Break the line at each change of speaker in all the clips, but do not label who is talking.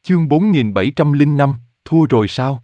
Chương 4705, thua rồi sao?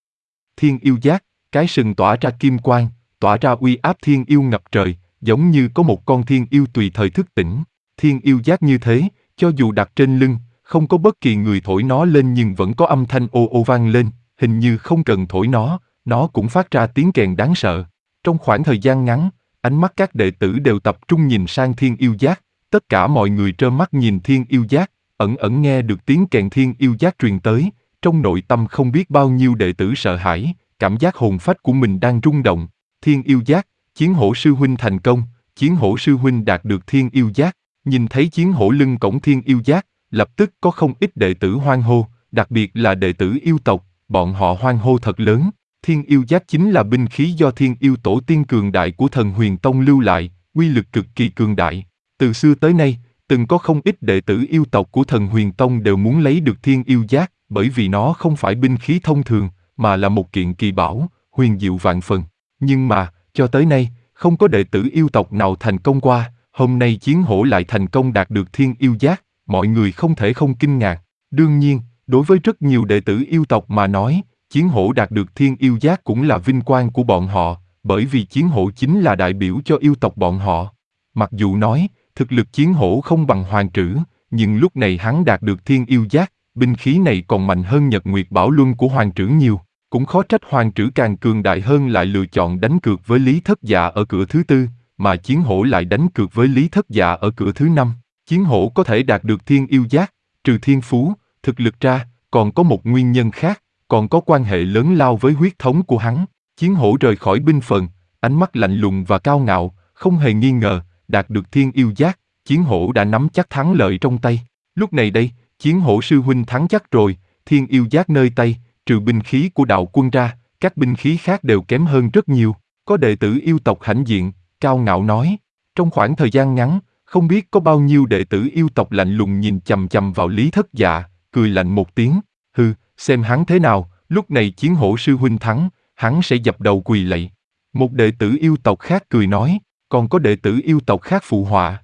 Thiên yêu giác, cái sừng tỏa ra kim quang, tỏa ra uy áp thiên yêu ngập trời, giống như có một con thiên yêu tùy thời thức tỉnh. Thiên yêu giác như thế, cho dù đặt trên lưng, không có bất kỳ người thổi nó lên nhưng vẫn có âm thanh ô ô vang lên, hình như không cần thổi nó cũng phát ra tiếng kèn đáng sợ. Trong khoảng thời gian ngắn, ánh mắt các đệ tử đều tập trung nhìn sang thiên yêu giác, tất cả mọi người trơ mắt nhìn thiên yêu giác, ẩn ẩn nghe được tiếng kèn thiên yêu giác truyền tới, trong nội tâm không biết bao nhiêu đệ tử sợ hãi, cảm giác hồn phách của mình đang rung động. Thiên yêu giác, Chiến Hổ sư huynh thành công, Chiến Hổ sư huynh đạt được thiên yêu giác. Nhìn thấy Chiến Hổ lưng cổng thiên yêu giác, lập tức có không ít đệ tử hoan hô, đặc biệt là đệ tử yêu tộc, bọn họ hoan hô thật lớn. Thiên yêu giác chính là binh khí do thiên yêu tổ tiên cường đại của thần Huyền Tông lưu lại, uy lực cực kỳ cường đại. Từ xưa tới nay, từng có không ít đệ tử yêu tộc của thần Huyền Tông đều muốn lấy được thiên yêu giác, bởi vì nó không phải binh khí thông thường, mà là một kiện kỳ bảo, huyền diệu vạn phần. Nhưng mà, cho tới nay, không có đệ tử yêu tộc nào thành công qua, hôm nay Chiến Hổ lại thành công đạt được thiên yêu giác, mọi người không thể không kinh ngạc. Đương nhiên, đối với rất nhiều đệ tử yêu tộc mà nói, Chiến Hổ đạt được thiên yêu giác cũng là vinh quang của bọn họ, bởi vì Chiến Hổ chính là đại biểu cho yêu tộc bọn họ. Mặc dù nói, thực lực Chiến Hổ không bằng Hoàng Trữ, nhưng lúc này hắn đạt được thiên yêu giác, binh khí này còn mạnh hơn Nhật Nguyệt Bảo Luân của Hoàng Trữ nhiều. Cũng khó trách Hoàng Trữ càng cường đại hơn lại lựa chọn đánh cược với Lý Thất Dạ ở cửa thứ tư, mà Chiến Hổ lại đánh cược với Lý Thất Dạ ở cửa thứ năm. Chiến Hổ có thể đạt được thiên yêu giác, trừ thiên phú, thực lực ra, còn có một nguyên nhân khác, còn có quan hệ lớn lao với huyết thống của hắn. Chiến Hổ rời khỏi binh phần, ánh mắt lạnh lùng và cao ngạo, không hề nghi ngờ, đạt được thiên yêu giác, Chiến Hổ đã nắm chắc thắng lợi trong tay. Lúc này đây, Chiến Hổ sư huynh thắng chắc rồi, thiên yêu giác nơi tay, trừ binh khí của đạo quân ra, các binh khí khác đều kém hơn rất nhiều. Có đệ tử yêu tộc hãnh diện, cao ngạo nói. Trong khoảng thời gian ngắn, không biết có bao nhiêu đệ tử yêu tộc lạnh lùng nhìn chằm chằm vào Lý Thất Dạ, cười lạnh một tiếng. Hừ, xem hắn thế nào, lúc này Chiến Hổ sư huynh thắng, hắn sẽ dập đầu quỳ lạy. Một đệ tử yêu tộc khác cười nói, còn có đệ tử yêu tộc khác phụ họa.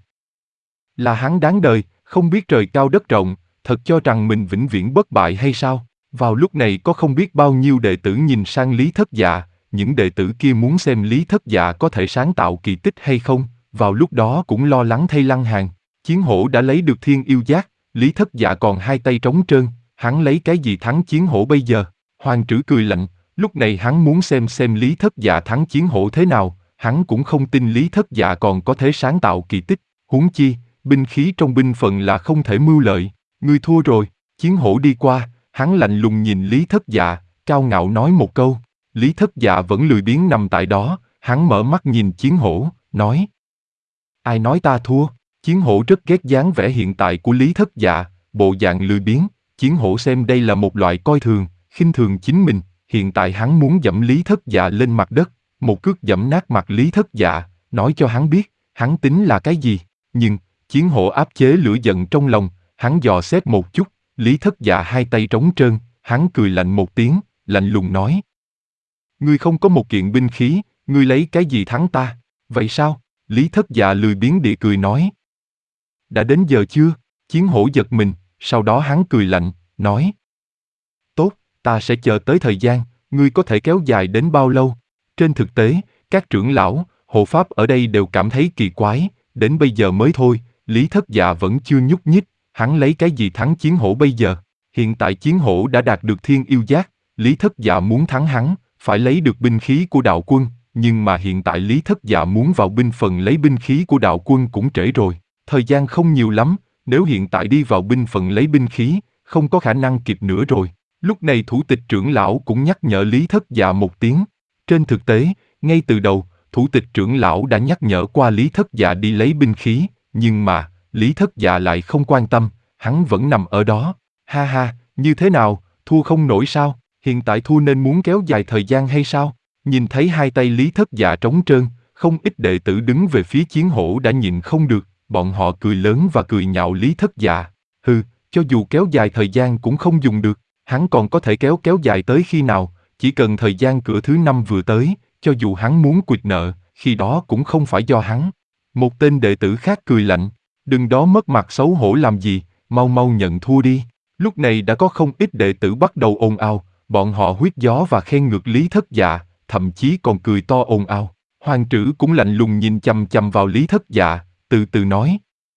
Là hắn đáng đời, không biết trời cao đất rộng, thật cho rằng mình vĩnh viễn bất bại hay sao? Vào lúc này có không biết bao nhiêu đệ tử nhìn sang Lý Thất Dạ, những đệ tử kia muốn xem Lý Thất Dạ có thể sáng tạo kỳ tích hay không, vào lúc đó cũng lo lắng thay Lăng Hàn. Chiến Hổ đã lấy được thiên yêu giác, Lý Thất Dạ còn hai tay trống trơn, hắn lấy cái gì thắng Chiến Hổ bây giờ? Hoàng Trữ cười lạnh, lúc này hắn muốn xem Lý Thất Dạ thắng Chiến Hổ thế nào, hắn cũng không tin Lý Thất Dạ còn có thể sáng tạo kỳ tích, huống chi, binh khí trong binh phận là không thể mưu lợi. Ngươi thua rồi. Chiến Hổ đi qua, hắn lạnh lùng nhìn Lý Thất Dạ, cao ngạo nói một câu. Lý Thất Dạ vẫn lười biếng nằm tại đó, hắn mở mắt nhìn Chiến Hổ, nói. Ai nói ta thua? Chiến Hổ rất ghét dáng vẻ hiện tại của Lý Thất Dạ, bộ dạng lười biếng. Chiến Hổ xem đây là một loại coi thường, khinh thường chính mình. Hiện tại hắn muốn dẫm Lý Thất Dạ lên mặt đất, một cước dẫm nát mặt Lý Thất Dạ, nói cho hắn biết, hắn tính là cái gì. Nhưng, Chiến Hổ áp chế lửa giận trong lòng, hắn dò xét một chút, Lý Thất Dạ hai tay trống trơn, hắn cười lạnh một tiếng, lạnh lùng nói. Ngươi không có một kiện binh khí, ngươi lấy cái gì thắng ta? Vậy sao? Lý Thất Dạ lười biếng địa cười nói. Đã đến giờ chưa? Chiến Hổ giật mình, sau đó hắn cười lạnh, nói. Tốt, ta sẽ chờ tới thời gian, ngươi có thể kéo dài đến bao lâu? Trên thực tế, các trưởng lão, hộ pháp ở đây đều cảm thấy kỳ quái, đến bây giờ mới thôi, Lý Thất Dạ vẫn chưa nhúc nhích, hắn lấy cái gì thắng Chiến Hổ bây giờ? Hiện tại Chiến Hổ đã đạt được thiên yêu giác, Lý Thất Dạ muốn thắng hắn, phải lấy được binh khí của đạo quân, nhưng mà hiện tại Lý Thất Dạ muốn vào binh phần lấy binh khí của đạo quân cũng trễ rồi, thời gian không nhiều lắm, nếu hiện tại đi vào binh phần lấy binh khí, không có khả năng kịp nữa rồi. Lúc này thủ tịch trưởng lão cũng nhắc nhở Lý Thất Dạ một tiếng. Trên thực tế, ngay từ đầu, thủ tịch trưởng lão đã nhắc nhở qua Lý Thất Dạ đi lấy binh khí, nhưng mà, Lý Thất Dạ lại không quan tâm, hắn vẫn nằm ở đó. Ha ha, như thế nào, thua không nổi sao? Hiện tại thua nên muốn kéo dài thời gian hay sao? Nhìn thấy hai tay Lý Thất Dạ trống trơn, không ít đệ tử đứng về phía Chiến Hổ đã nhịn không được, bọn họ cười lớn và cười nhạo Lý Thất Dạ. Hừ, cho dù kéo dài thời gian cũng không dùng được, hắn còn có thể kéo dài tới khi nào, chỉ cần thời gian cửa thứ 5 vừa tới, cho dù hắn muốn quỵt nợ, khi đó cũng không phải do hắn. Một tên đệ tử khác cười lạnh, đừng đó mất mặt xấu hổ làm gì, mau mau nhận thua đi. Lúc này đã có không ít đệ tử bắt đầu ồn ào, bọn họ huýt gió và khen ngược Lý Thất Dạ, thậm chí còn cười to ồn ào. Hoàng Trữ cũng lạnh lùng nhìn chằm chằm vào Lý Thất Dạ, từ từ nói.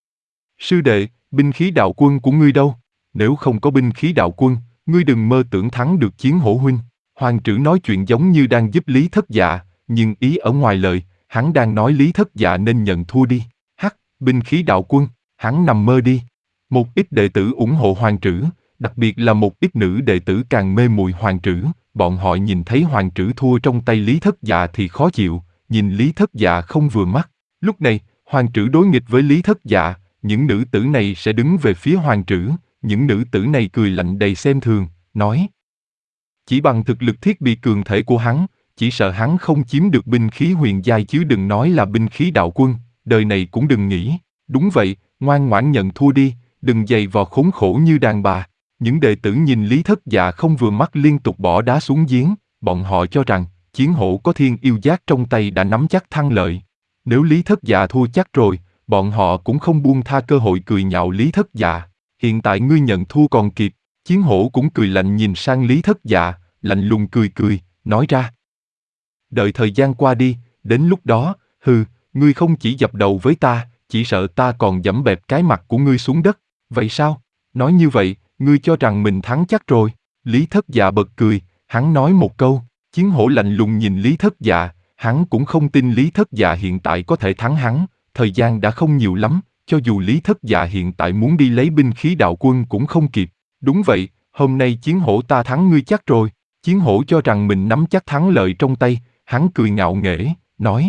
Sư đệ, binh khí đạo quân của ngươi đâu? Nếu không có binh khí đạo quân, ngươi đừng mơ tưởng thắng được Chiến Hổ huynh. Hoàng Trữ nói chuyện giống như đang giúp Lý Thất Dạ, nhưng ý ở ngoài lời, hắn đang nói Lý Thất Dạ nên nhận thua đi. Hắc, binh khí đạo quân, hắn nằm mơ đi. Một ít đệ tử ủng hộ Hoàng Trữ, đặc biệt là một ít nữ đệ tử càng mê muội Hoàng Trữ, bọn họ nhìn thấy Hoàng Trữ thua trong tay Lý Thất Dạ thì khó chịu, nhìn Lý Thất Dạ không vừa mắt. Lúc này, Hoàng Trữ đối nghịch với Lý Thất Dạ, những nữ tử này sẽ đứng về phía Hoàng Trữ, những nữ tử này cười lạnh đầy xem thường, nói. Chỉ bằng thực lực thiết bị cường thể của hắn, chỉ sợ hắn không chiếm được binh khí huyền giai chứ đừng nói là binh khí đạo quân, đời này cũng đừng nghĩ. Đúng vậy, ngoan ngoãn nhận thua đi, đừng giày vò khốn khổ như đàn bà. Những đệ tử nhìn Lý Thất Dạ không vừa mắt liên tục bỏ đá xuống giếng, bọn họ cho rằng, Chiến Hổ có thiên yêu giác trong tay đã nắm chắc thắng lợi. Nếu Lý Thất Dạ thua chắc rồi, bọn họ cũng không buông tha cơ hội cười nhạo Lý Thất Dạ. Hiện tại ngươi nhận thua còn kịp. Chiến Hổ cũng cười lạnh nhìn sang Lý Thất Dạ, lạnh lùng cười cười, nói ra. Đợi thời gian qua đi, đến lúc đó, ngươi không chỉ dập đầu với ta, chỉ sợ ta còn giẫm bẹp cái mặt của ngươi xuống đất. Vậy sao? Nói như vậy, ngươi cho rằng mình thắng chắc rồi. Lý Thất Dạ bật cười, hắn nói một câu. Chiến Hổ lạnh lùng nhìn Lý Thất Dạ, hắn cũng không tin Lý Thất Dạ hiện tại có thể thắng hắn, thời gian đã không nhiều lắm, cho dù Lý Thất Dạ hiện tại muốn đi lấy binh khí đạo quân cũng không kịp. Đúng vậy, hôm nay Chiến Hổ ta thắng ngươi chắc rồi. Chiến Hổ cho rằng mình nắm chắc thắng lợi trong tay, hắn cười ngạo nghễ, nói.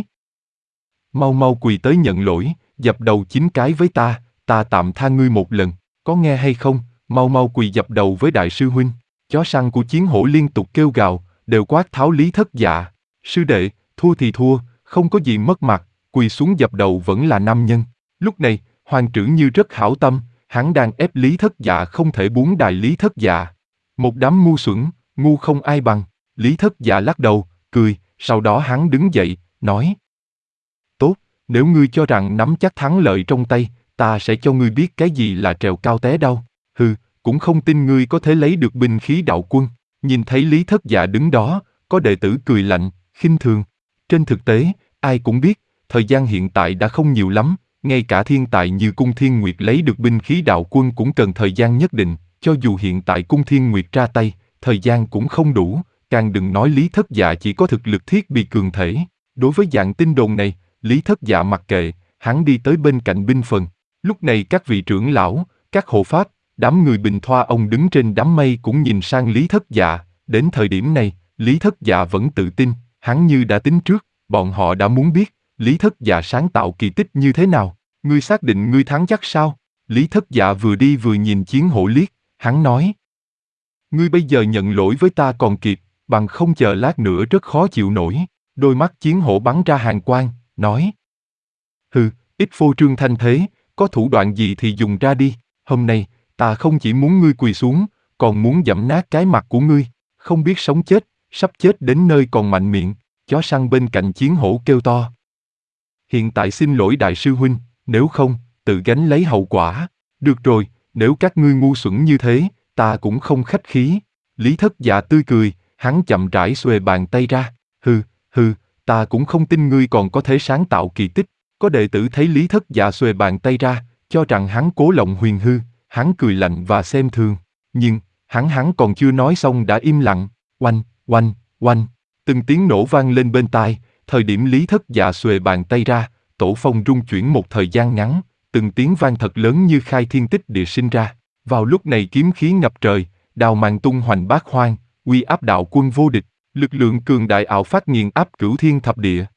Mau mau quỳ tới nhận lỗi, dập đầu 9 cái với ta tạm tha ngươi một lần, có nghe hay không, mau mau quỳ dập đầu với đại sư huynh. Chó săn của Chiến Hổ liên tục kêu gào, đều quát tháo Lý Thất Dạ. Sư đệ, thua thì thua, không có gì mất mặt, quỳ xuống dập đầu vẫn là nam nhân. Lúc này, Hoàng Trữ như rất hảo tâm, hắn đang ép Lý Thất Dạ không thể buông đài Lý Thất Dạ. Một đám ngu xuẩn, ngu không ai bằng. Lý Thất Dạ lắc đầu, cười, sau đó hắn đứng dậy, nói. Tốt, nếu ngươi cho rằng nắm chắc thắng lợi trong tay, ta sẽ cho ngươi biết cái gì là trèo cao té đau. Cũng không tin ngươi có thể lấy được binh khí đạo quân. Nhìn thấy Lý Thất Dạ đứng đó, có đệ tử cười lạnh, khinh thường. Trên thực tế, ai cũng biết, thời gian hiện tại đã không nhiều lắm, ngay cả thiên tài như Cung Thiên Nguyệt lấy được binh khí đạo quân cũng cần thời gian nhất định, cho dù hiện tại Cung Thiên Nguyệt ra tay, thời gian cũng không đủ, càng đừng nói Lý Thất Dạ chỉ có thực lực thiết bị cường thể. Đối với dạng tin đồn này, Lý Thất Dạ mặc kệ, hắn đi tới bên cạnh binh phần. Lúc này các vị trưởng lão, các hộ pháp, đám người Bình Thoa ông đứng trên đám mây cũng nhìn sang Lý Thất Dạ. Đến thời điểm này, Lý Thất Dạ vẫn tự tin, hắn như đã tính trước, bọn họ đã muốn biết, Lý Thất Dạ sáng tạo kỳ tích như thế nào. Ngươi xác định ngươi thắng chắc sao? Lý Thất Dạ vừa đi vừa nhìn Chiến Hổ liếc, hắn nói. Ngươi bây giờ nhận lỗi với ta còn kịp, bằng không chờ lát nữa rất khó chịu nổi. Đôi mắt Chiến Hổ bắn ra hàn quang, nói. Ít phô trương thanh thế, có thủ đoạn gì thì dùng ra đi, hôm nay, ta không chỉ muốn ngươi quỳ xuống, còn muốn giẫm nát cái mặt của ngươi, không biết sống chết, sắp chết đến nơi còn mạnh miệng. Chó săn bên cạnh Chiến Hổ kêu to. Hiện tại xin lỗi đại sư huynh, nếu không, tự gánh lấy hậu quả. Được rồi, nếu các ngươi ngu xuẩn như thế, ta cũng không khách khí. Lý Thất Dạ tươi cười, hắn chậm rãi xuề bàn tay ra. Ta cũng không tin ngươi còn có thể sáng tạo kỳ tích. Có đệ tử thấy Lý Thất Dạ xuề bàn tay ra, cho rằng hắn cố lộng huyền hư, hắn cười lạnh và xem thường. Nhưng, hắn còn chưa nói xong đã im lặng. Oanh, oanh, oanh. Từng tiếng nổ vang lên bên tai, thời điểm Lý Thất Dạ xuề bàn tay ra, tổ phong rung chuyển một thời gian ngắn, từng tiếng vang thật lớn như khai thiên tích địa sinh ra. Vào lúc này kiếm khí ngập trời, đào màng tung hoành bát hoang, uy áp đạo quân vô địch, lực lượng cường đại ảo phát nghiền áp cửu thiên thập địa.